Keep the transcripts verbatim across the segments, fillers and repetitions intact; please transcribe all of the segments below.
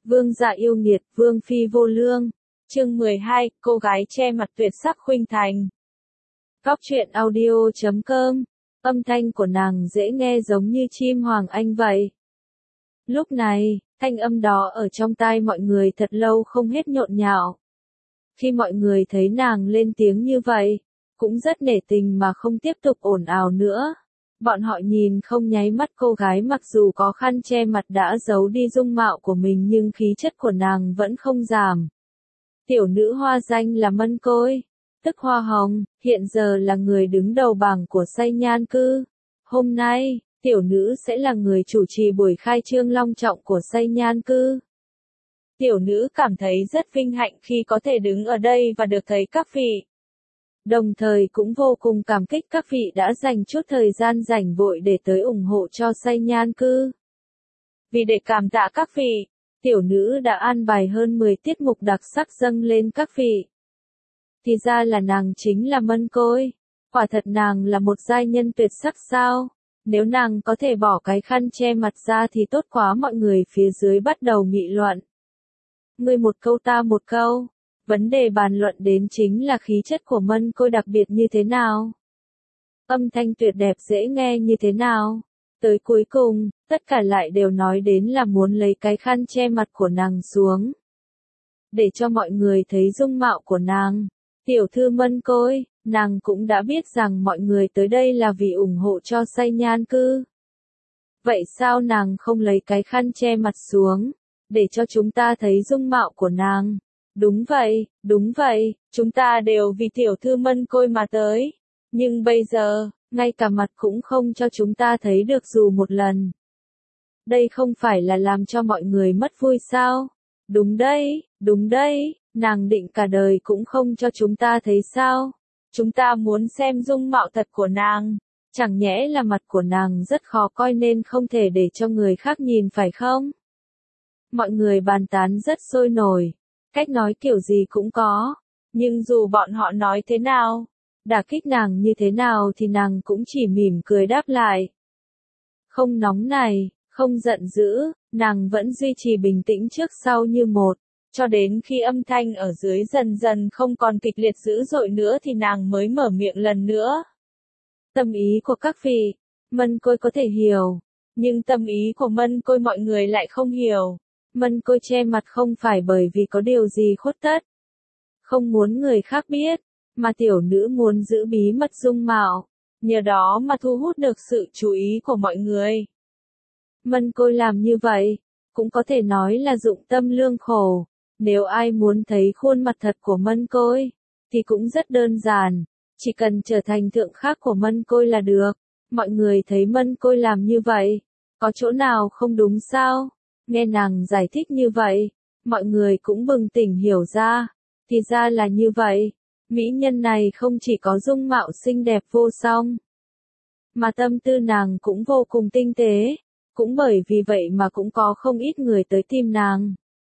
Vương gia yêu nghiệt, vương phi vô lương. Chương mười hai, cô gái che mặt tuyệt sắc khuynh thành. Góc truyện audio chấm com. Âm thanh của nàng dễ nghe giống như chim hoàng anh vậy. Lúc này, thanh âm đó ở trong tai mọi người thật lâu không hết nhộn nhạo. Khi mọi người thấy nàng lên tiếng như vậy, cũng rất nể tình mà không tiếp tục ồn ào nữa. Bọn họ nhìn không nháy mắt cô gái mặc dù có khăn che mặt đã giấu đi dung mạo của mình nhưng khí chất của nàng vẫn không giảm. Tiểu nữ hoa danh là Mân Côi, tức Hoa Hồng, hiện giờ là người đứng đầu bảng của Say Nhan Cư. Hôm nay, tiểu nữ sẽ là người chủ trì buổi khai trương long trọng của Say Nhan Cư. Tiểu nữ cảm thấy rất vinh hạnh khi có thể đứng ở đây và được thấy các vị. Đồng thời cũng vô cùng cảm kích các vị đã dành chút thời gian rảnh vội để tới ủng hộ cho Say Nhan Cư. Vì để cảm tạ các vị, tiểu nữ đã an bài hơn mười tiết mục đặc sắc dâng lên các vị. Thì ra là nàng chính là Mân Côi. Quả thật nàng là một giai nhân tuyệt sắc sao? Nếu nàng có thể bỏ cái khăn che mặt ra thì tốt quá. Mọi người phía dưới bắt đầu nghị luận. Ngươi một câu ta một câu. Vấn đề bàn luận đến chính là khí chất của Mân Côi đặc biệt như thế nào? Âm thanh tuyệt đẹp dễ nghe như thế nào? Tới cuối cùng, tất cả lại đều nói đến là muốn lấy cái khăn che mặt của nàng xuống. Để cho mọi người thấy dung mạo của nàng. Tiểu thư Mân Côi, nàng cũng đã biết rằng mọi người tới đây là vì ủng hộ cho Say Nhan Cư. Vậy sao nàng không lấy cái khăn che mặt xuống, để cho chúng ta thấy dung mạo của nàng? Đúng vậy, đúng vậy, chúng ta đều vì tiểu thư Mân Côi mà tới. Nhưng bây giờ, ngay cả mặt cũng không cho chúng ta thấy được dù một lần. Đây không phải là làm cho mọi người mất vui sao? Đúng đấy, đúng đấy, nàng định cả đời cũng không cho chúng ta thấy sao? Chúng ta muốn xem dung mạo thật của nàng. Chẳng nhẽ là mặt của nàng rất khó coi nên không thể để cho người khác nhìn phải không? Mọi người bàn tán rất sôi nổi. Cách nói kiểu gì cũng có. Nhưng dù bọn họ nói thế nào, đả kích nàng như thế nào thì nàng cũng chỉ mỉm cười đáp lại. Không nóng này, không giận dữ, nàng vẫn duy trì bình tĩnh trước sau như một. Cho đến khi âm thanh ở dưới dần dần không còn kịch liệt dữ dội nữa thì nàng mới mở miệng lần nữa. Tâm ý của các vị, Mân Côi có thể hiểu. Nhưng tâm ý của Mân Côi mọi người lại không hiểu. Mân Côi che mặt không phải bởi vì có điều gì khuất tất. Không muốn người khác biết, mà tiểu nữ muốn giữ bí mật dung mạo, nhờ đó mà thu hút được sự chú ý của mọi người. Mân Côi làm như vậy, cũng có thể nói là dụng tâm lương khổ. Nếu ai muốn thấy khuôn mặt thật của Mân Côi, thì cũng rất đơn giản, chỉ cần trở thành thượng khác của Mân Côi là được. Mọi người thấy Mân Côi làm như vậy, có chỗ nào không đúng sao? Nghe nàng giải thích như vậy, mọi người cũng bừng tỉnh hiểu ra, thì ra là như vậy. Mỹ nhân này không chỉ có dung mạo xinh đẹp vô song, mà tâm tư nàng cũng vô cùng tinh tế, cũng bởi vì vậy mà cũng có không ít người tới tìm nàng.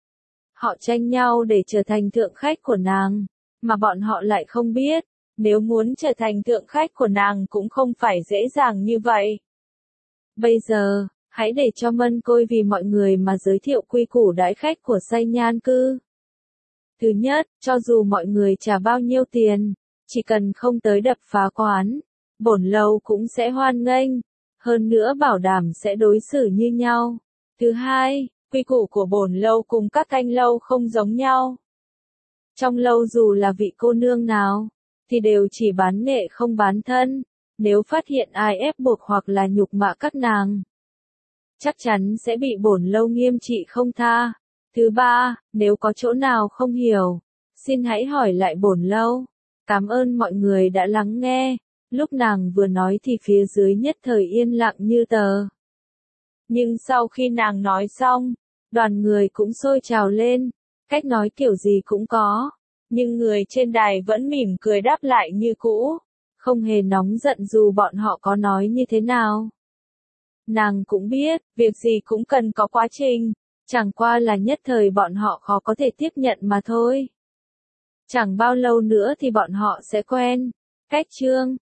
Họ tranh nhau để trở thành thượng khách của nàng, mà bọn họ lại không biết, nếu muốn trở thành thượng khách của nàng cũng không phải dễ dàng như vậy. Bây giờ, hãy để cho Mân Côi vì mọi người mà giới thiệu quy củ đãi khách của Say Nhan Cư. Thứ nhất, cho dù mọi người trả bao nhiêu tiền, chỉ cần không tới đập phá quán, bổn lâu cũng sẽ hoan nghênh, hơn nữa bảo đảm sẽ đối xử như nhau. Thứ hai, quy củ của bổn lâu cùng các thanh lâu không giống nhau. Trong lâu dù là vị cô nương nào, thì đều chỉ bán nghệ không bán thân, nếu phát hiện ai ép buộc hoặc là nhục mạ các nàng, chắc chắn sẽ bị bổn lâu nghiêm trị không tha. Thứ ba, nếu có chỗ nào không hiểu, xin hãy hỏi lại bổn lâu. Cảm ơn mọi người đã lắng nghe. Lúc nàng vừa nói thì phía dưới nhất thời yên lặng như tờ. Nhưng sau khi nàng nói xong, đoàn người cũng sôi trào lên, cách nói kiểu gì cũng có. Nhưng người trên đài vẫn mỉm cười đáp lại như cũ, không hề nóng giận dù bọn họ có nói như thế nào. Nàng cũng biết, việc gì cũng cần có quá trình, chẳng qua là nhất thời bọn họ khó có thể tiếp nhận mà thôi. Chẳng bao lâu nữa thì bọn họ sẽ quen. Cách chương